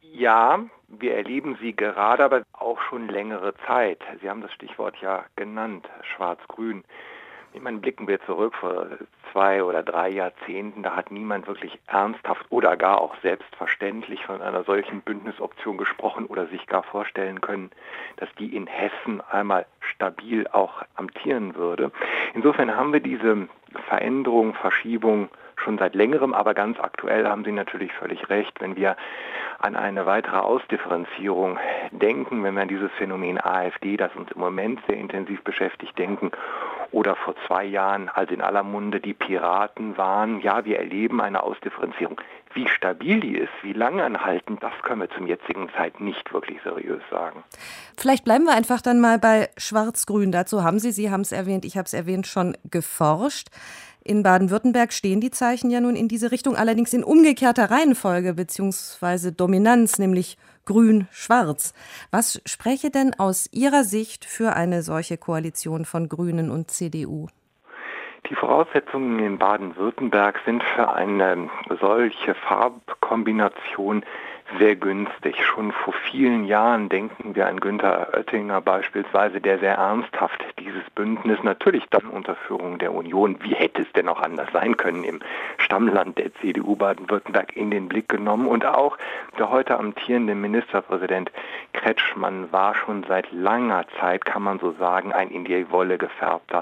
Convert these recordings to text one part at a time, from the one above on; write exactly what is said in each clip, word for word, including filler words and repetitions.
Ja, wir erleben sie gerade, aber auch schon längere Zeit. Sie haben das Stichwort ja genannt, Schwarz-Grün. Ich meine, blicken wir zurück vor zwei oder drei Jahrzehnten, da hat niemand wirklich ernsthaft oder gar auch selbstverständlich von einer solchen Bündnisoption gesprochen oder sich gar vorstellen können, dass die in Hessen einmal stabil auch amtieren würde. Insofern haben wir diese Veränderung, Verschiebung schon seit längerem, aber ganz aktuell haben Sie natürlich völlig recht, wenn wir an eine weitere Ausdifferenzierung denken, wenn wir an dieses Phänomen AfD, das uns im Moment sehr intensiv beschäftigt, denken, oder vor zwei Jahren, als in aller Munde die Piraten waren. Ja, wir erleben eine Ausdifferenzierung. Wie stabil die ist, wie lange anhaltend, das können wir zum jetzigen Zeit nicht wirklich seriös sagen. Vielleicht bleiben wir einfach dann mal bei Schwarz-Grün. Dazu haben Sie, Sie haben es erwähnt, ich habe es erwähnt, schon geforscht. In Baden-Württemberg stehen die Zeichen ja nun in diese Richtung, allerdings in umgekehrter Reihenfolge bzw. Dominanz, nämlich Grün-Schwarz. Was spräche denn aus Ihrer Sicht für eine solche Koalition von Grünen und C D U? Die Voraussetzungen in Baden-Württemberg sind für eine solche Farbkombination sehr günstig. Schon vor vielen Jahren denken wir an Günther Oettinger beispielsweise, der sehr ernsthaft dieses Bündnis, natürlich dann unter Führung der Union, wie hätte es denn auch anders sein können, im Stammland der C D U Baden-Württemberg in den Blick genommen. Und auch der heute amtierende Ministerpräsident Kretschmann war schon seit langer Zeit, kann man so sagen, ein in die Wolle gefärbter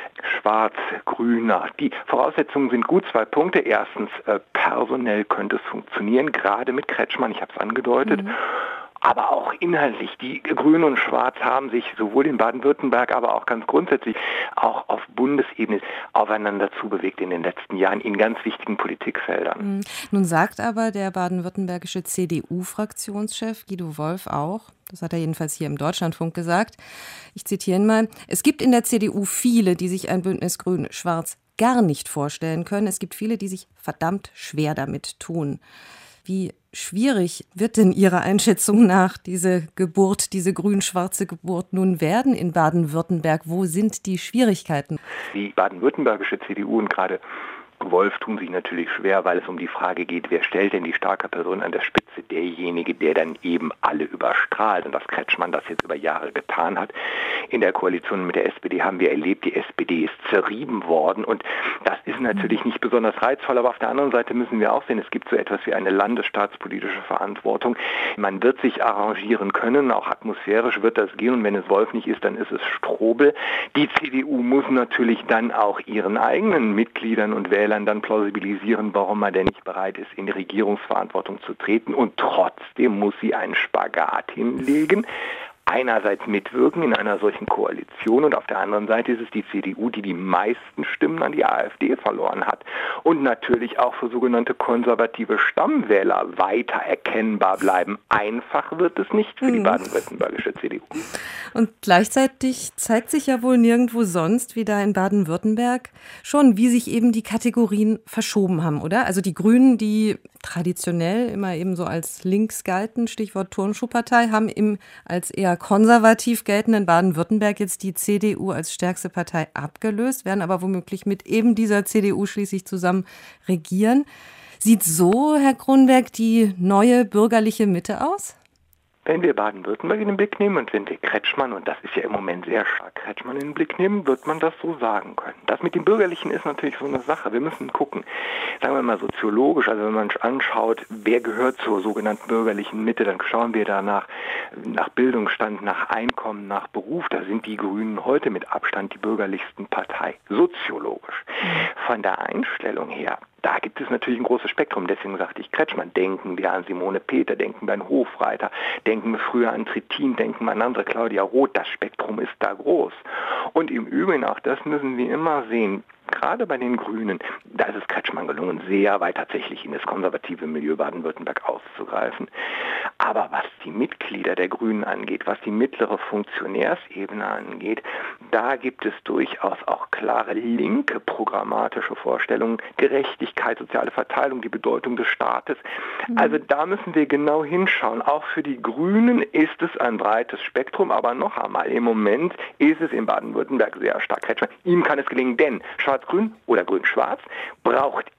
Schwarz-Grüner. Die Voraussetzungen sind gut. Zwei Punkte. Erstens, äh, personell könnte es funktionieren, gerade mit Kretschmann, ich habe es angedeutet. Mhm. Aber auch inhaltlich. Die Grüne und Schwarz haben sich sowohl in Baden-Württemberg, aber auch ganz grundsätzlich auch auf Bundesebene aufeinander zubewegt in den letzten Jahren in ganz wichtigen Politikfeldern. Mhm. Nun sagt aber der baden-württembergische C D U-Fraktionschef Guido Wolf auch, das hat er jedenfalls hier im Deutschlandfunk gesagt, ich zitiere ihn mal, es gibt in der C D U viele, die sich ein Bündnis Grün-Schwarz gar nicht vorstellen können. Es gibt viele, die sich verdammt schwer damit tun. Wie schwierig wird denn Ihrer Einschätzung nach diese Geburt, diese grün-schwarze Geburt nun werden in Baden-Württemberg? Wo sind die Schwierigkeiten? Die baden-württembergische C D U und gerade Wolf tun sich natürlich schwer, weil es um die Frage geht, wer stellt denn die starke Person an der Spitze? Derjenige, der dann eben alle überstrahlt. Und dass Kretschmann das jetzt über Jahre getan hat. In der Koalition mit der S P D haben wir erlebt, die S P D ist zerrieben worden. Und das ist natürlich nicht besonders reizvoll. Aber auf der anderen Seite müssen wir auch sehen, es gibt so etwas wie eine landesstaatspolitische Verantwortung. Man wird sich arrangieren können, auch atmosphärisch wird das gehen. Und wenn es Wolf nicht ist, dann ist es Strobel. Die C D U muss natürlich dann auch ihren eigenen Mitgliedern und Wählern dann plausibilisieren, warum man denn nicht bereit ist, in die Regierungsverantwortung zu treten. Und trotzdem muss sie einen Spagat hinlegen. Einerseits mitwirken in einer solchen Koalition und auf der anderen Seite ist es die C D U, die die meisten Stimmen an die AfD verloren hat und natürlich auch für sogenannte konservative Stammwähler weiter erkennbar bleiben. Einfach wird es nicht für die baden-württembergische C D U. Und gleichzeitig zeigt sich ja wohl nirgendwo sonst, wie da in Baden-Württemberg, schon, wie sich eben die Kategorien verschoben haben, oder? Also die Grünen, die traditionell immer eben so als links galten, Stichwort Turnschuhpartei, haben im als eher konservativ geltenden Baden-Württemberg jetzt die C D U als stärkste Partei abgelöst, werden aber womöglich mit eben dieser C D U schließlich zusammen regieren. Sieht so, Herr Kronberg, die neue bürgerliche Mitte aus? Wenn wir Baden-Württemberg in den Blick nehmen und wenn wir Kretschmann, und das ist ja im Moment sehr stark Kretschmann in den Blick nehmen, wird man das so sagen können. Das mit dem Bürgerlichen ist natürlich so eine Sache. Wir müssen gucken, sagen wir mal soziologisch, also wenn man anschaut, wer gehört zur sogenannten bürgerlichen Mitte, dann schauen wir danach nach Bildungsstand, nach Einkommen, nach Beruf. Da sind die Grünen heute mit Abstand die bürgerlichsten Partei, soziologisch. Von der Einstellung her, da gibt es natürlich ein großes Spektrum, deswegen sagte ich Kretschmann. Denken wir an Simone Peter, denken wir an Hofreiter, denken wir früher an Trittin, denken wir an andere, Claudia Roth, das Spektrum ist da groß. Und im Übrigen, auch das müssen wir immer sehen, gerade bei den Grünen, da ist es Kretschmann gelungen, sehr weit tatsächlich in das konservative Milieu Baden-Württemberg auszugreifen. Aber was die Mitglieder der Grünen angeht, was die mittlere Funktionärsebene angeht, da gibt es durchaus auch klare linke programmatische Vorstellungen, Gerechtigkeit, soziale Verteilung, die Bedeutung des Staates. Also da müssen wir genau hinschauen. Auch für die Grünen ist es ein breites Spektrum, aber noch einmal, im Moment ist es in Baden-Württemberg sehr stark Kretschmann. Ihm kann es gelingen, denn Schwarz-Grün oder Grün-Schwarz braucht immer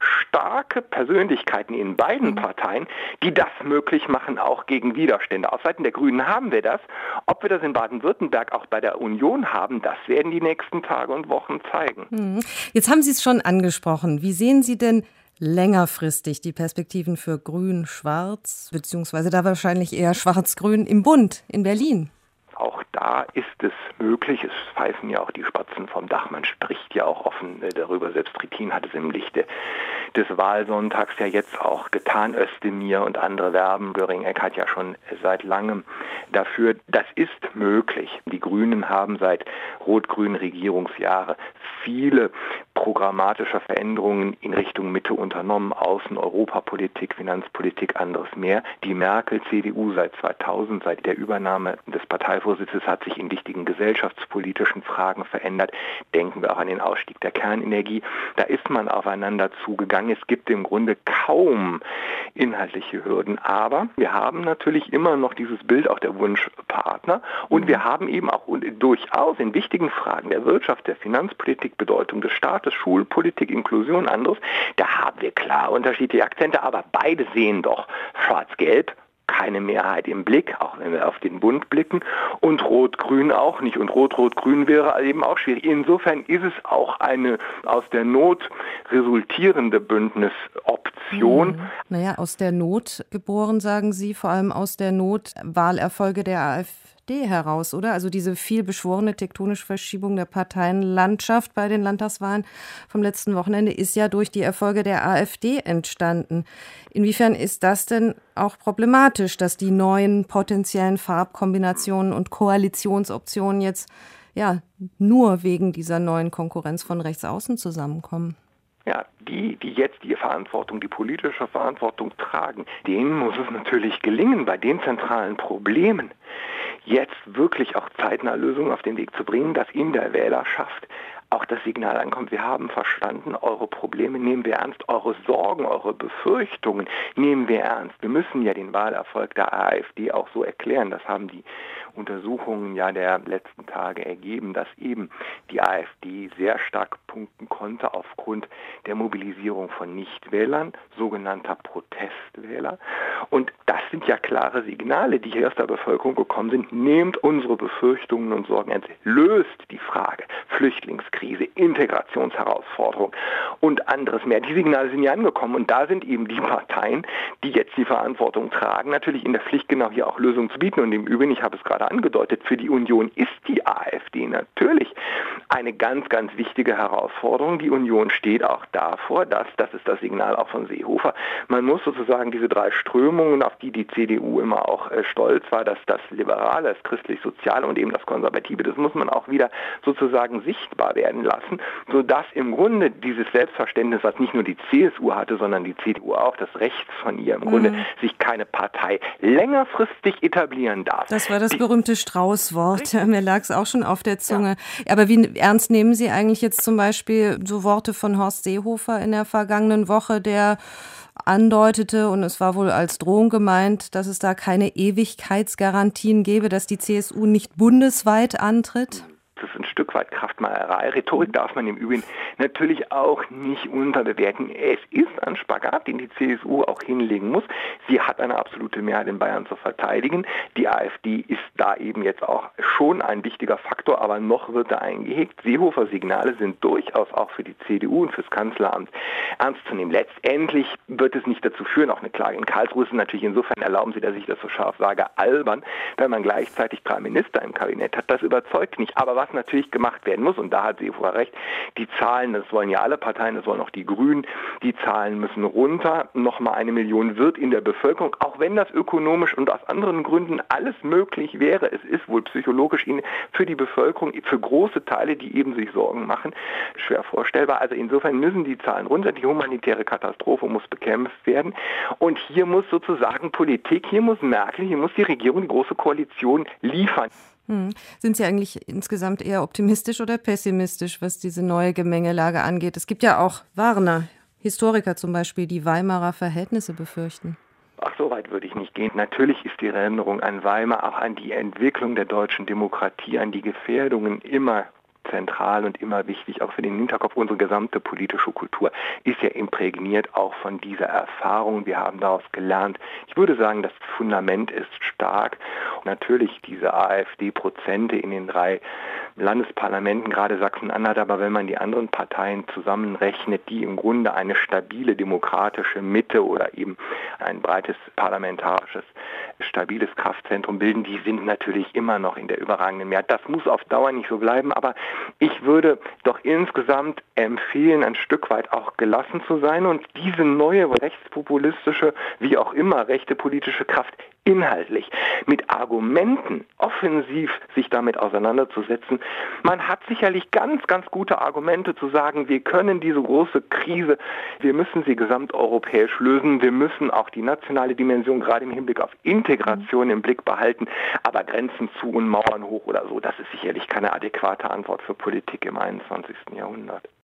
starke Persönlichkeiten in beiden Parteien, die das möglich machen, auch gegen Widerstände. Auf Seiten der Grünen haben wir das. Ob wir das in Baden-Württemberg auch bei der Union haben, das werden die nächsten Tage und Wochen zeigen. Jetzt haben Sie es schon angesprochen. Wie sehen Sie denn längerfristig die Perspektiven für Grün-Schwarz, beziehungsweise da wahrscheinlich eher Schwarz-Grün im Bund in Berlin? Auch da ist es möglich, es pfeifen ja auch die Spatzen vom Dach, man spricht ja auch offen darüber, selbst Trittin hat es im Lichte des Wahlsonntags ja jetzt auch getan, Özdemir und andere werben, Göring-Eck hat ja schon seit langem dafür, das ist möglich. Die Grünen haben seit rot-grünen Regierungsjahre viele programmatische Veränderungen in Richtung Mitte unternommen, Außen-, Europapolitik, Finanzpolitik, anderes mehr. Die Merkel-C D U seit zweitausend, seit der Übernahme des Parteivorsitzes, hat sich in wichtigen gesellschaftspolitischen Fragen verändert. Denken wir auch an den Ausstieg der Kernenergie. Da ist man aufeinander zugegangen. Es gibt im Grunde kaum inhaltliche Hürden, aber wir haben natürlich immer noch dieses Bild auch der Wunschpartner und wir haben eben auch durchaus in wichtigen Fragen der Wirtschaft, der Finanzpolitik, Bedeutung des Staates, Schulpolitik, Inklusion, anderes, da haben wir klar unterschiedliche Akzente, aber beide sehen doch schwarz-gelb, keine Mehrheit im Blick, auch wenn wir auf den Bund blicken, und Rot-Grün auch nicht. Und Rot-Rot-Grün wäre eben auch schwierig. Insofern ist es auch eine aus der Not resultierende Bündnisoption. Hm. Naja, aus der Not geboren, sagen Sie, vor allem aus der Not Wahlerfolge der AfD heraus, oder? Also diese viel beschworene tektonische Verschiebung der Parteienlandschaft bei den Landtagswahlen vom letzten Wochenende ist ja durch die Erfolge der AfD entstanden. Inwiefern ist das denn auch problematisch, dass die neuen potenziellen Farbkombinationen und Koalitionsoptionen jetzt ja nur wegen dieser neuen Konkurrenz von rechts außen zusammenkommen? Ja, die, die jetzt die Verantwortung, die politische Verantwortung tragen, denen muss es natürlich gelingen, bei den zentralen Problemen jetzt wirklich auch zeitnah Lösungen auf den Weg zu bringen, dass in der Wählerschaft auch das Signal ankommt, wir haben verstanden, eure Probleme nehmen wir ernst, eure Sorgen, eure Befürchtungen nehmen wir ernst. Wir müssen ja den Wahlerfolg der AfD auch so erklären, das haben die Untersuchungen ja der letzten Tage ergeben, dass eben die AfD sehr stark punkten konnte aufgrund der Mobilisierung von Nichtwählern, sogenannter Protestwähler. Und das sind ja klare Signale, die hier aus der Bevölkerung gekommen sind. Nehmt unsere Befürchtungen und Sorgen ernst. Löst die Frage Flüchtlingskrise, Integrationsherausforderung und anderes mehr. Die Signale sind ja angekommen und da sind eben die Parteien, die jetzt die Verantwortung tragen, natürlich in der Pflicht, genau hier auch Lösungen zu bieten. Und im Übrigen, ich habe es gerade angedeutet, für die Union ist die AfD natürlich eine ganz, ganz wichtige Herausforderung. Die Union steht auch davor, dass, das ist das Signal auch von Seehofer, man muss sozusagen diese drei Strömungen, auf die die C D U immer auch äh, stolz war, dass das Liberale, das Christlich-Soziale und eben das Konservative, das muss man auch wieder sozusagen sichtbar werden lassen, sodass im Grunde dieses Selbstverständnis, was nicht nur die C S U hatte, sondern die C D U auch, das rechts von ihr im Grunde Mhm. sich keine Partei längerfristig etablieren darf. Das war das Die, berühmte Strauß-Wort. Mir lag es auch schon auf der Zunge. Ja. Aber wie ernst nehmen Sie eigentlich jetzt zum Beispiel so Worte von Horst Seehofer in der vergangenen Woche, der andeutete, und es war wohl als Drohung gemeint, dass es da keine Ewigkeitsgarantien gäbe, dass die C S U nicht bundesweit antritt? Das ist ein Stück weit Kraftmalerei. Rhetorik darf man im Übrigen natürlich auch nicht unterbewerten. Es ist ein Spagat, den die C S U auch hinlegen muss. Sie hat eine absolute Mehrheit in Bayern zu verteidigen. Die AfD ist da eben jetzt auch schon ein wichtiger Faktor, aber noch wird er eingehegt. Seehofer-Signale sind durchaus auch für die C D U und fürs Kanzleramt ernst zu nehmen. Letztendlich wird es nicht dazu führen, auch eine Klage in Karlsruhe ist natürlich insofern, erlauben Sie, dass ich das so scharf sage, albern, wenn man gleichzeitig drei Minister im Kabinett hat. Das überzeugt nicht. Aber was natürlich gemacht werden muss, und da hat Seehofer recht, die Zahlen, das wollen ja alle Parteien, das wollen auch die Grünen, die Zahlen müssen runter. Nochmal eine Million wird in der Bevölkerung, auch wenn das ökonomisch und aus anderen Gründen alles möglich wäre, es ist wohl psychologisch für die Bevölkerung, für große Teile, die eben sich Sorgen machen, schwer vorstellbar. Also insofern müssen die Zahlen runter, die humanitäre Katastrophe muss bekämpft werden und hier muss sozusagen Politik, hier muss Merkel, hier muss die Regierung, die Große Koalition liefern. Hm. Sind Sie eigentlich insgesamt eher optimistisch oder pessimistisch, was diese neue Gemengelage angeht? Es gibt ja auch Warner, Historiker zum Beispiel, die Weimarer Verhältnisse befürchten. Ach, so weit würde ich nicht gehen. Natürlich ist die Erinnerung an Weimar, auch an die Entwicklung der deutschen Demokratie, an die Gefährdungen immer zentral und immer wichtig, auch für den Hinterkopf. Unsere gesamte politische Kultur ist ja imprägniert auch von dieser Erfahrung. Wir haben daraus gelernt. Ich würde sagen, das Fundament ist stark. Und natürlich diese AfD-Prozente in den drei Landesparlamenten, gerade Sachsen-Anhalt, aber wenn man die anderen Parteien zusammenrechnet, die im Grunde eine stabile demokratische Mitte oder eben ein breites parlamentarisches, stabiles Kraftzentrum bilden, die sind natürlich immer noch in der überragenden Mehrheit. Das muss auf Dauer nicht so bleiben, aber ich würde doch insgesamt empfehlen, ein Stück weit auch gelassen zu sein und diese neue rechtspopulistische, wie auch immer, rechte politische Kraft inhaltlich mit Argumenten offensiv sich damit auseinanderzusetzen. Man hat sicherlich ganz, ganz gute Argumente zu sagen, wir können diese große Krise, wir müssen sie gesamteuropäisch lösen, wir müssen auch die nationale Dimension gerade im Hinblick auf Integration im Blick behalten, aber Grenzen zu und Mauern hoch oder so, das ist sicherlich keine adäquate Antwort für Politik im einundzwanzigsten Jahrhundert.